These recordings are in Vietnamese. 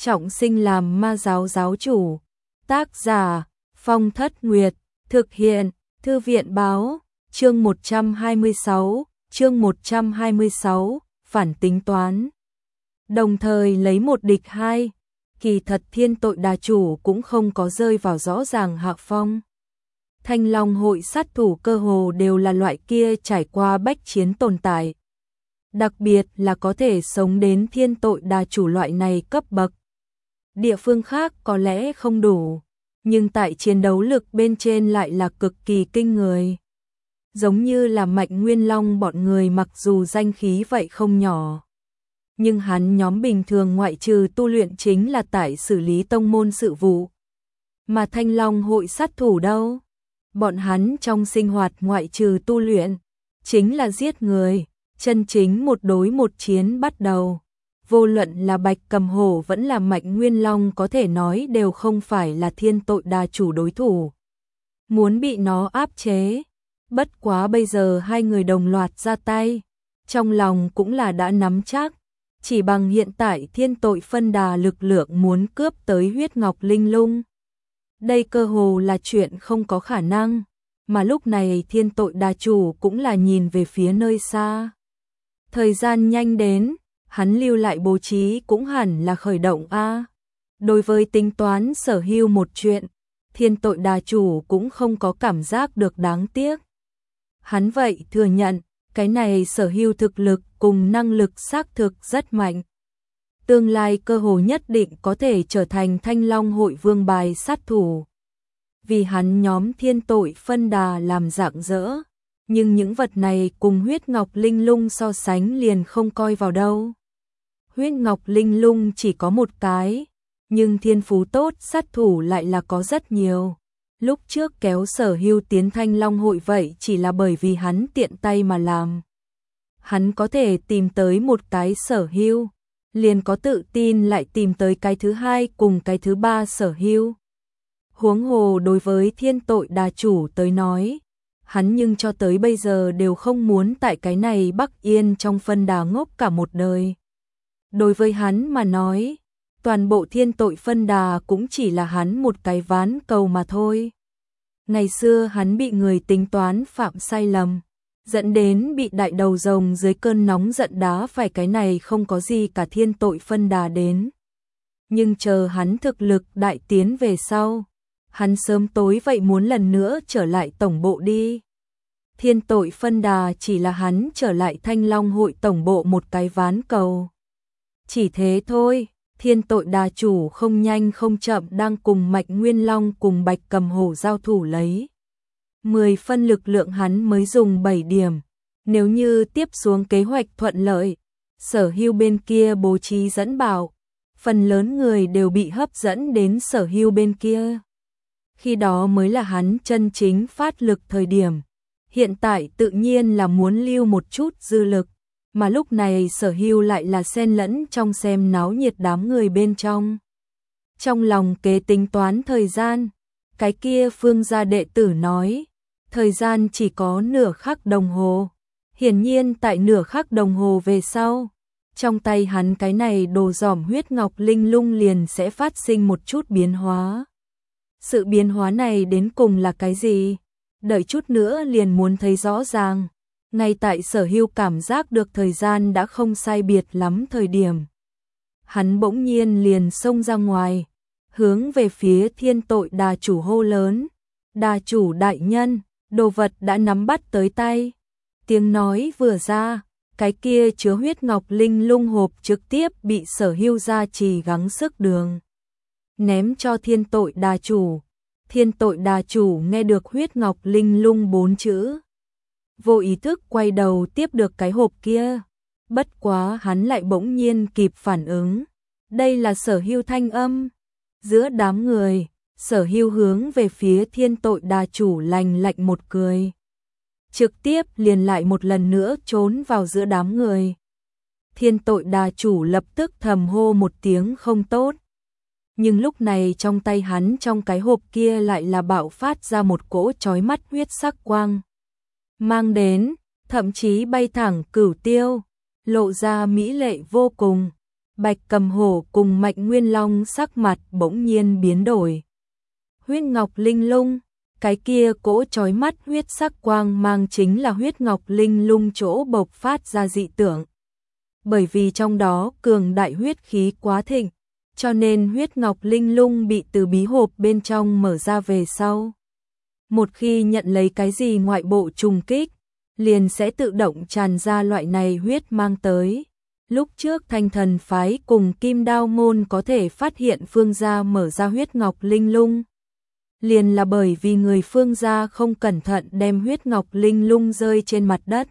trọng sinh làm ma giáo giáo chủ. Tác giả Phong Thất Nguyệt, thực hiện Thư viện Báo, chương 126, phản tính toán. Đồng thời lấy một địch hai, kỳ thật Thiên Tội Đà Chủ cũng không có rơi vào rõ ràng hạ phong. Thanh Long hội sát thủ cơ hồ đều là loại kia trải qua bách chiến tồn tại. Đặc biệt là có thể sống đến Thiên Tội Đà Chủ loại này cấp bậc. Địa phương khác có lẽ không đủ, nhưng tại chiến đấu lực bên trên lại là cực kỳ kinh người. Giống như là Mạnh Nguyên Long bọn người mặc dù danh khí vậy không nhỏ, nhưng hắn nhóm bình thường ngoại trừ tu luyện chính là tại xử lý tông môn sự vụ. Mà Thanh Long hội sát thủ đâu? Bọn hắn trong sinh hoạt ngoại trừ tu luyện, chính là giết người, chân chính một đối một chiến bắt đầu. Vô luận là Bạch Cầm Hổ vẫn là Mạnh Nguyên Long có thể nói đều không phải là Thiên Tội Đà Chủ đối thủ. Muốn bị nó áp chế, bất quá bây giờ hai người đồng loạt ra tay, trong lòng cũng là đã nắm chắc, chỉ bằng hiện tại Thiên Tội phân đà lực lượng muốn cướp tới huyết ngọc linh lung. Đây cơ hồ là chuyện không có khả năng, mà lúc này Thiên Tội Đà Chủ cũng là nhìn về phía nơi xa. Thời gian nhanh đến, hắn lưu lại bố trí cũng hẳn là khởi động a. Đối với tính toán sở hữu một chuyện, Thiên Tội Đà Chủ cũng không có cảm giác được đáng tiếc. Hắn vậy thừa nhận, cái này sở hữu thực lực cùng năng lực xác thực rất mạnh. Tương lai cơ hồ nhất định có thể trở thành Thanh Long hội vương bài sát thủ. Vì hắn nhóm Thiên Tội phân đà làm rạng rỡ, nhưng những vật này cùng huyết ngọc linh lung so sánh liền không coi vào đâu. Huyết ngọc linh lung chỉ có một cái, nhưng thiên phú tốt sát thủ lại là có rất nhiều. Lúc trước kéo Sở Hưu tiến Thanh Long hội vậy chỉ là bởi vì hắn tiện tay mà làm. Hắn có thể tìm tới một cái Sở Hưu, liền có tự tin lại tìm tới cái thứ hai cùng cái thứ ba Sở Hưu. Huống hồ đối với Thiên Tội Đà Chủ tới nói, hắn nhưng cho tới bây giờ đều không muốn tại cái này Bắc Yên trong phân đà ngốc cả một đời. Đối với hắn mà nói, toàn bộ Thiên Tội phân đà cũng chỉ là hắn một cái ván cầu mà thôi. Ngày xưa hắn bị người tính toán phạm sai lầm, dẫn đến bị đại đầu rồng dưới cơn nóng giận đá phải cái này không có gì cả Thiên Tội phân đà đến. Nhưng chờ hắn thực lực đại tiến về sau, hắn sớm tối vậy muốn lần nữa trở lại tổng bộ đi. Thiên Tội phân đà chỉ là hắn trở lại Thanh Long hội tổng bộ một cái ván cầu. Chỉ thế thôi, Thiên Tội Đà Chủ không nhanh không chậm đang cùng Mạnh Nguyên Long cùng Bạch Cầm Hổ giao thủ lấy. 10 phân lực lượng hắn mới dùng 7 điểm. Nếu như tiếp xuống kế hoạch thuận lợi, Sở Hưu bên kia bố trí dẫn bảo, phần lớn người đều bị hấp dẫn đến Sở Hưu bên kia. Khi đó mới là hắn chân chính phát lực thời điểm. Hiện tại tự nhiên là muốn lưu một chút dư lực, mà lúc này Sở Hưu lại là xen lẫn trong xem náo nhiệt đám người bên trong. Trong lòng kế tính toán thời gian, cái kia Phương gia đệ tử nói, thời gian chỉ có nửa khắc đồng hồ. Hiển nhiên tại nửa khắc đồng hồ về sau, trong tay hắn cái này đồ giỏm huyết ngọc linh lung liền sẽ phát sinh một chút biến hóa. Sự biến hóa này đến cùng là cái gì? Đợi chút nữa liền muốn thấy rõ ràng. Ngay tại Sở Hưu cảm giác được thời gian đã không sai biệt lắm thời điểm, hắn bỗng nhiên liền xông ra ngoài, hướng về phía Thiên Tội Đà Chủ hô lớn. Đà Chủ đại nhân, đồ vật đã nắm bắt tới tay. Tiếng nói vừa ra, cái kia chứa huyết ngọc linh lung hộp trực tiếp bị Sở Hưu gia trì gắng sức đường ném cho Thiên Tội Đà Chủ. Thiên Tội Đà Chủ nghe được huyết ngọc linh lung 4 chữ, vô ý thức quay đầu tiếp được cái hộp kia. Bất quá hắn lại bỗng nhiên kịp phản ứng. Đây là Sở Hưu thanh âm. Giữa đám người, Sở Hưu hướng về phía Thiên Tội Đà Chủ lạnh lạnh một cười. Trực tiếp liền lại một lần nữa trốn vào giữa đám người. Thiên Tội Đà Chủ lập tức thầm hô một tiếng không tốt. Nhưng lúc này trong tay hắn trong cái hộp kia lại là bạo phát ra một cỗ chói mắt huyết sắc quang. Mang đến, thậm chí bay thẳng cửu tiêu, lộ ra mỹ lệ vô cùng. Bạch Cầm Hổ cùng Mạnh Nguyên Long sắc mặt bỗng nhiên biến đổi. Huyết ngọc linh lung, cái kia cỗ chói mắt huyết sắc quang mang chính là huyết ngọc linh lung chỗ bộc phát ra dị tượng. Bởi vì trong đó cường đại huyết khí quá thịnh, cho nên huyết ngọc linh lung bị từ bí hộp bên trong mở ra về sau. Một khi nhận lấy cái gì ngoại bộ trùng kích, liền sẽ tự động tràn ra loại này huyết mang tới. Lúc trước Thanh Thần phái cùng Kim Đao môn có thể phát hiện Phương gia mở ra huyết ngọc linh lung, liền là bởi vì người Phương gia không cẩn thận đem huyết ngọc linh lung rơi trên mặt đất,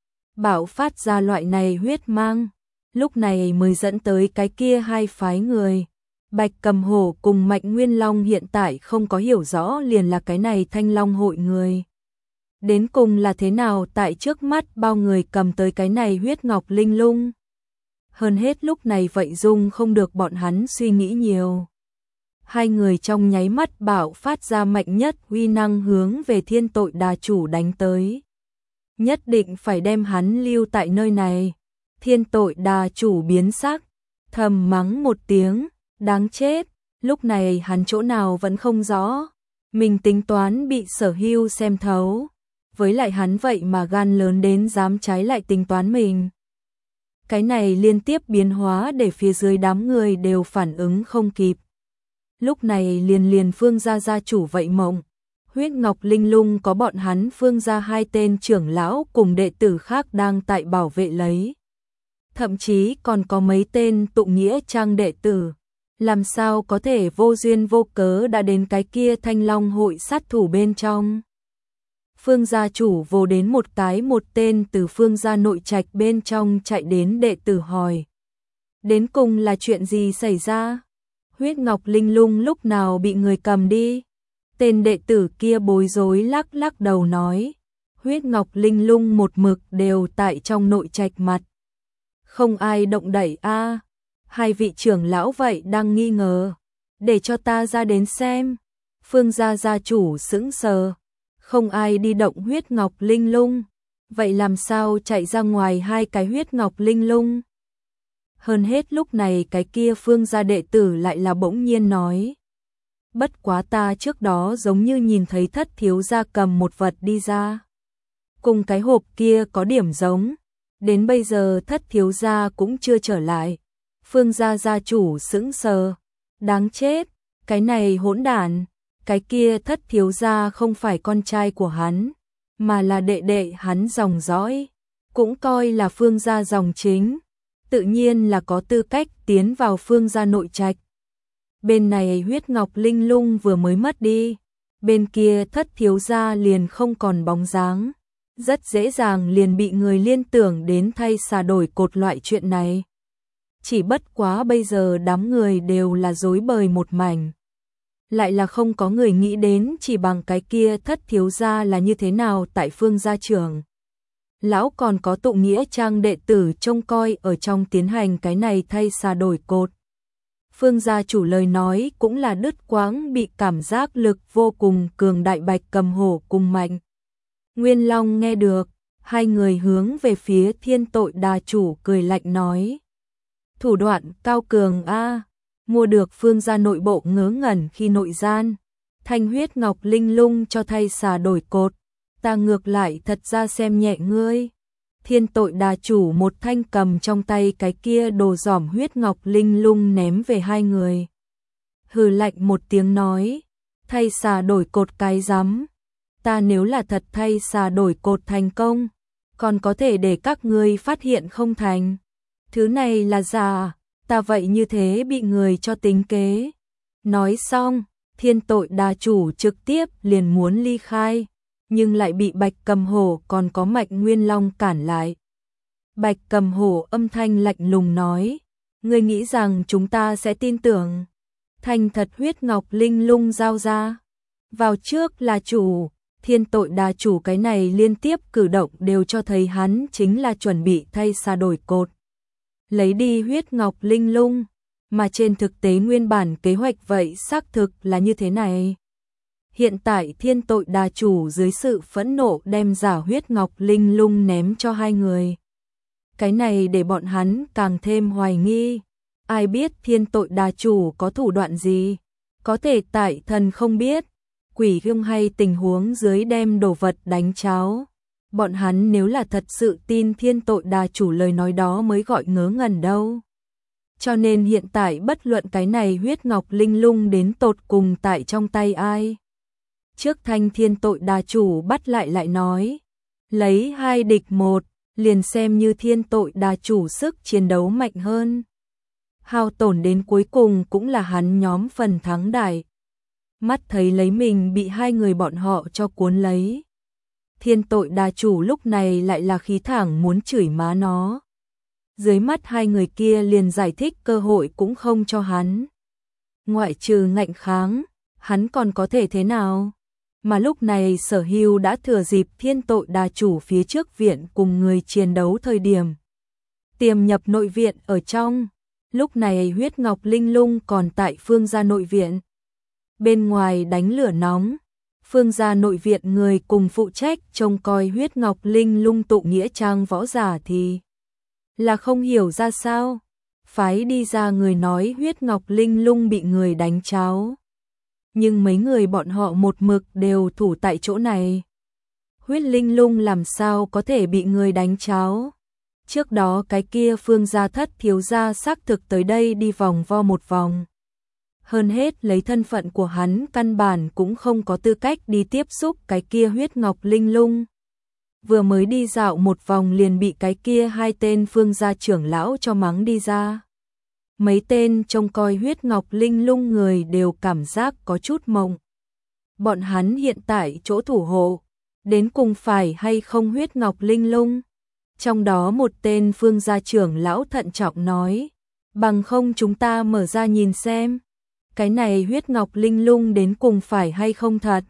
bạo phát ra loại này huyết mang, lúc này mới dẫn tới cái kia hai phái người. Bạch Cầm Hổ cùng Mạnh Nguyên Long hiện tại không có hiểu rõ liền là cái này Thanh Long hội người. Đến cùng là thế nào tại trước mắt bao người cầm tới cái này huyết ngọc linh lung. Hơn hết lúc này vậy dung không được bọn hắn suy nghĩ nhiều. Hai người trong nháy mắt bạo phát ra mạnh nhất uy năng hướng về Thiên Tội Đà Chủ đánh tới. Nhất định phải đem hắn lưu tại nơi này. Thiên Tội Đà Chủ biến sắc, thầm mắng một tiếng, đáng chết, lúc này hắn chỗ nào vẫn không rõ. Mình tính toán bị Sở Hưu xem thấu. Với lại hắn vậy mà gan lớn đến dám trái lại tính toán mình. Cái này liên tiếp biến hóa để phía dưới đám người đều phản ứng không kịp. Lúc này liền Phương gia gia chủ vậy mộng. Huyết ngọc linh lung có bọn hắn Phương gia hai tên trưởng lão cùng đệ tử khác đang tại bảo vệ lấy. Thậm chí còn có mấy tên tụng nghĩa trang đệ tử. Làm sao có thể vô duyên vô cớ đã đến cái kia Thanh Long hội sát thủ bên trong. Phương gia chủ vồ đến một tên từ Phương gia nội trạch bên trong chạy đến đệ tử hỏi. Đến cùng là chuyện gì xảy ra? Huyết ngọc linh lung lúc nào bị người cầm đi? Tên đệ tử kia bối rối lắc lắc đầu nói. Huyết ngọc linh lung một mực đều tại trong nội trạch mặt. Không ai động đẩy a. Hai vị trưởng lão vậy đang nghi ngờ. Để cho ta ra đến xem. Phương gia gia chủ sững sờ. Không ai đi động huyết ngọc linh lung. Vậy làm sao chạy ra ngoài hai cái huyết ngọc linh lung? Hơn hết lúc này cái kia Phương gia đệ tử lại là bỗng nhiên nói. Bất quá ta trước đó giống như nhìn thấy Thất thiếu gia cầm một vật đi ra. Cùng cái hộp kia có điểm giống. Đến bây giờ Thất thiếu gia cũng chưa trở lại. Phương gia gia chủ sững sờ. Đáng chết, cái này hỗn đản. Cái kia Thất thiếu gia không phải con trai của hắn, mà là đệ đệ hắn dòng dõi, cũng coi là Phương gia dòng chính, tự nhiên là có tư cách tiến vào Phương gia nội trạch. Bên này huyết ngọc linh lung vừa mới mất đi, bên kia Thất thiếu gia liền không còn bóng dáng, rất dễ dàng liền bị người liên tưởng đến thay xà đổi cột loại chuyện này. Chỉ bất quá bây giờ đám người đều là rối bời một mảnh. Lại là không có người nghĩ đến chỉ bằng cái kia Thất thiếu gia là như thế nào tại Phương gia trưởng. Lão còn có tụng nghĩa trang đệ tử trông coi ở trong tiến hành cái này thay xà đổi cột. Phương gia chủ lời nói cũng là đứt quãng bị cảm giác lực vô cùng cường đại. Bạch Cầm Hổ cùng Mạnh Nguyên Long nghe được, hai người hướng về phía Thiên Tội Đà Chủ cười lạnh nói. Thủ đoạn cao cường a. Mua được Phương gia nội bộ ngớ ngẩn khi nội gian, thanh huyết ngọc linh lung cho thay xà đổi cột, ta ngược lại thật ra xem nhẹ ngươi. Thiên Tội Đà Chủ một thanh cầm trong tay cái kia đồ giỏm huyết ngọc linh lung ném về hai người. Hừ lạnh một tiếng nói, thay xà đổi cột cái rắm, ta nếu là thật thay xà đổi cột thành công, còn có thể để các ngươi phát hiện không thành. Thứ này là giả. Ta vậy như thế bị người cho tính kế. Nói xong, Thiên Tội Đà Chủ trực tiếp liền muốn ly khai, nhưng lại bị Bạch Cầm Hổ còn có Mạnh Nguyên Long cản lại. Bạch Cầm Hổ âm thanh lạnh lùng nói, ngươi nghĩ rằng chúng ta sẽ tin tưởng? Thành thật huyết ngọc linh lung giao ra. Vào trước là chủ, Thiên Tội Đà Chủ cái này liên tiếp cử động đều cho thấy hắn chính là chuẩn bị thay xà đổi cột. Lấy đi huyết ngọc linh lung, mà trên thực tế nguyên bản kế hoạch vậy xác thực là như thế này. Hiện tại Thiên Tội Đà Chủ dưới sự phẫn nộ đem giả huyết ngọc linh lung ném cho hai người. Cái này để bọn hắn càng thêm hoài nghi, ai biết thiên tội đà chủ có thủ đoạn gì, có thể tại thần không biết, quỷ gương hay tình huống dưới đem đồ vật đánh cháo. Bọn hắn nếu là thật sự tin thiên tội đà chủ lời nói đó mới gọi ngớ ngẩn đâu. Cho nên hiện tại bất luận cái này huyết ngọc linh lung đến tột cùng tại trong tay ai. Trước thanh thiên tội đà chủ bắt lại nói, lấy 2 địch 1, liền xem như thiên tội đà chủ sức chiến đấu mạnh hơn. Hao tổn đến cuối cùng cũng là hắn nhóm phần thắng đại. Mắt thấy lấy mình bị 2 người bọn họ cho cuốn lấy. Thiên tội đà chủ lúc này lại là khí thẳng muốn chửi má nó. Dưới mắt 2 người kia liền giải thích cơ hội cũng không cho hắn. Ngoại trừ ngạnh kháng, hắn còn có thể thế nào? Mà lúc này Sở Hưu đã thừa dịp thiên tội đà chủ phía trước viện cùng người chiến đấu thời điểm. Tiềm nhập nội viện ở trong. Lúc này huyết ngọc linh lung còn tại Phương gia nội viện. Bên ngoài đánh lửa nóng. Phương gia nội viện người cùng phụ trách trông coi huyết ngọc linh lung tụ nghĩa trang võ giả thì là không hiểu ra sao. Phái đi ra người nói huyết ngọc linh lung bị người đánh cháo. Nhưng mấy người bọn họ một mực đều thủ tại chỗ này. Huyết linh lung làm sao có thể bị người đánh cháo. Trước đó cái kia Phương gia thất thiếu gia xác thực tới đây đi vòng vo một vòng. Hơn hết lấy thân phận của hắn căn bản cũng không có tư cách đi tiếp xúc cái kia huyết ngọc linh lung. Vừa mới đi dạo một vòng liền bị cái kia 2 tên Phương gia trưởng lão cho mắng đi ra. Mấy tên trông coi huyết ngọc linh lung người đều cảm giác có chút mộng. Bọn hắn hiện tại chỗ thủ hộ, đến cùng phải hay không huyết ngọc linh lung? Trong đó một tên Phương gia trưởng lão thận trọng nói, bằng không chúng ta mở ra nhìn xem. Cái này huyết ngọc linh lung đến cùng phải hay không thật.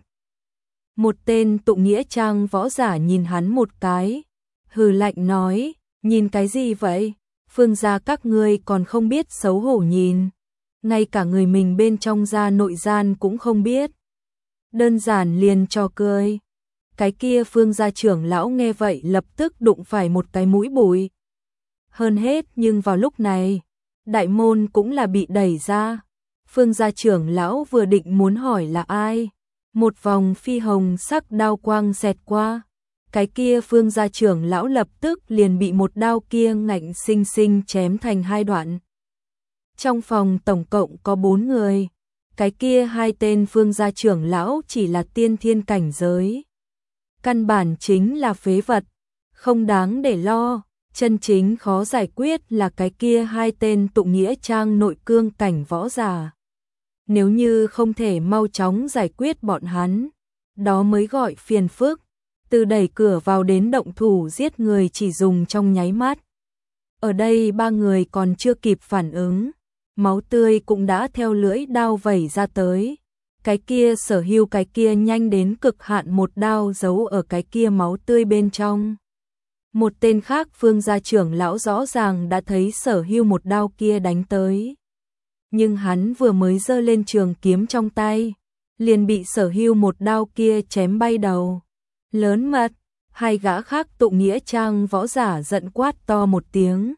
Một tên tụ nghĩa trang võ giả nhìn hắn một cái, hừ lạnh nói, nhìn cái gì vậy? Phương gia các ngươi còn không biết xấu hổ nhìn, ngay cả người mình bên trong gia nội gian cũng không biết. Đơn giản liền cho cười. Cái kia Phương gia trưởng lão nghe vậy lập tức đụng phải một cái mũi bụi. Hơn hết nhưng vào lúc này, đại môn cũng là bị đẩy ra. Phương gia trưởng lão vừa định muốn hỏi là ai, một vòng phi hồng sắc đao quang xẹt qua. Cái kia Phương gia trưởng lão lập tức liền bị một đao kia ngạnh sinh sinh chém thành 2 đoạn. Trong phòng tổng cộng có 4 người, cái kia 2 tên Phương gia trưởng lão chỉ là tiên thiên cảnh giới. Căn bản chính là phế vật, không đáng để lo, chân chính khó giải quyết là cái kia 2 tên tụ nghĩa trang nội cương cảnh võ giả. Nếu như không thể mau chóng giải quyết bọn hắn, đó mới gọi phiền phức. Từ đẩy cửa vào đến động thủ giết người chỉ dùng trong nháy mắt. Ở đây 3 người còn chưa kịp phản ứng, máu tươi cũng đã theo lưỡi đao vẩy ra tới. Cái kia Sở Hưu cái kia nhanh đến cực hạn một đao giấu ở cái kia máu tươi bên trong. Một tên khác Phương gia trưởng lão rõ ràng đã thấy Sở Hưu một đao kia đánh tới. Nhưng hắn vừa mới giơ lên trường kiếm trong tay, liền bị Sở Hưu một đao kia chém bay đầu. Lớn mật, 2 gã khác tụ nghĩa trang võ giả giận quát to một tiếng.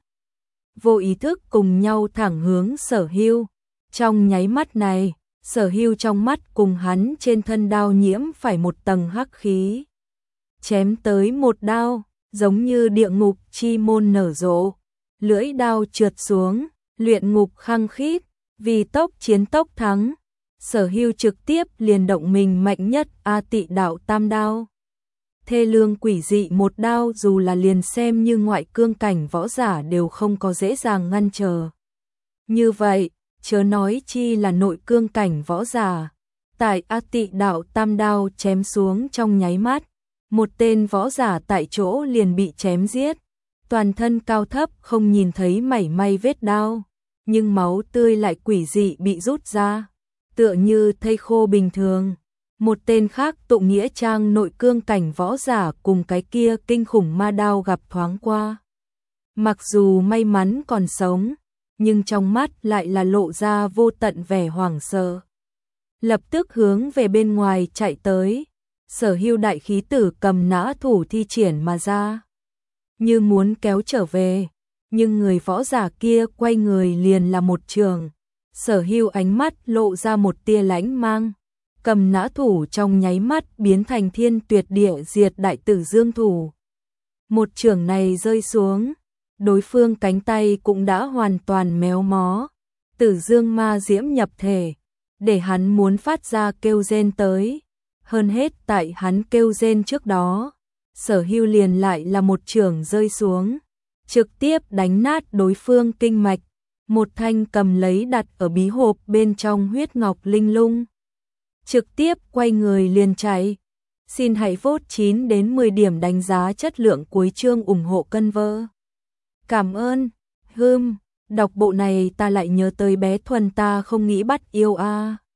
Vô ý thức cùng nhau thẳng hướng Sở Hưu. Trong nháy mắt này, Sở Hưu trong mắt cùng hắn trên thân đao nhiễm phải một tầng hắc khí. Chém tới một đao, giống như địa ngục chi môn nở rộ. Lưỡi đao trượt xuống, luyện ngục khăng khít, vì tốc chiến tốc thắng. Sở Hưu trực tiếp liền động mình mạnh nhất A Tị đạo tam đao. Thê lương quỷ dị một đao dù là liền xem như ngoại cương cảnh võ giả đều không có dễ dàng ngăn trở. Như vậy, chớ nói chi là nội cương cảnh võ giả. Tại A Tị đạo tam đao chém xuống trong nháy mắt, một tên võ giả tại chỗ liền bị chém giết. Toàn thân cao thấp không nhìn thấy mảy may vết đao, nhưng máu tươi lại quỷ dị bị rút ra, tựa như thây khô bình thường. Một tên khác tụ nghĩa trang nội cương cảnh võ giả cùng cái kia kinh khủng ma đao gặp thoáng qua. Mặc dù may mắn còn sống, nhưng trong mắt lại là lộ ra vô tận vẻ hoảng sợ. Lập tức hướng về bên ngoài chạy tới, Sở Hưu đại khí tử cầm nã thủ thi triển mà ra. Như muốn kéo trở về, nhưng người võ giả kia quay người liền là một trường. Sở Hưu ánh mắt lộ ra một tia lãnh mang, cầm nã thủ trong nháy mắt biến thành thiên tuyệt địa diệt đại tử dương thủ. Một trường này rơi xuống, đối phương cánh tay cũng đã hoàn toàn méo mó, tử dương ma diễm nhập thể, để hắn muốn phát ra kêu rên tới. Hơn hết tại hắn kêu rên trước đó, Sở Hưu liền lại là một trường rơi xuống, trực tiếp đánh nát đối phương kinh mạch, một thanh cầm lấy đặt ở bí hộp bên trong huyết ngọc linh lung. Trực tiếp quay người liền chạy. Xin hãy vote 9 đến 10 điểm đánh giá chất lượng cuối chương ủng hộ cân vơ. Cảm ơn. Đọc bộ này ta lại nhớ tới bé Thuần ta không nghĩ bắt yêu a.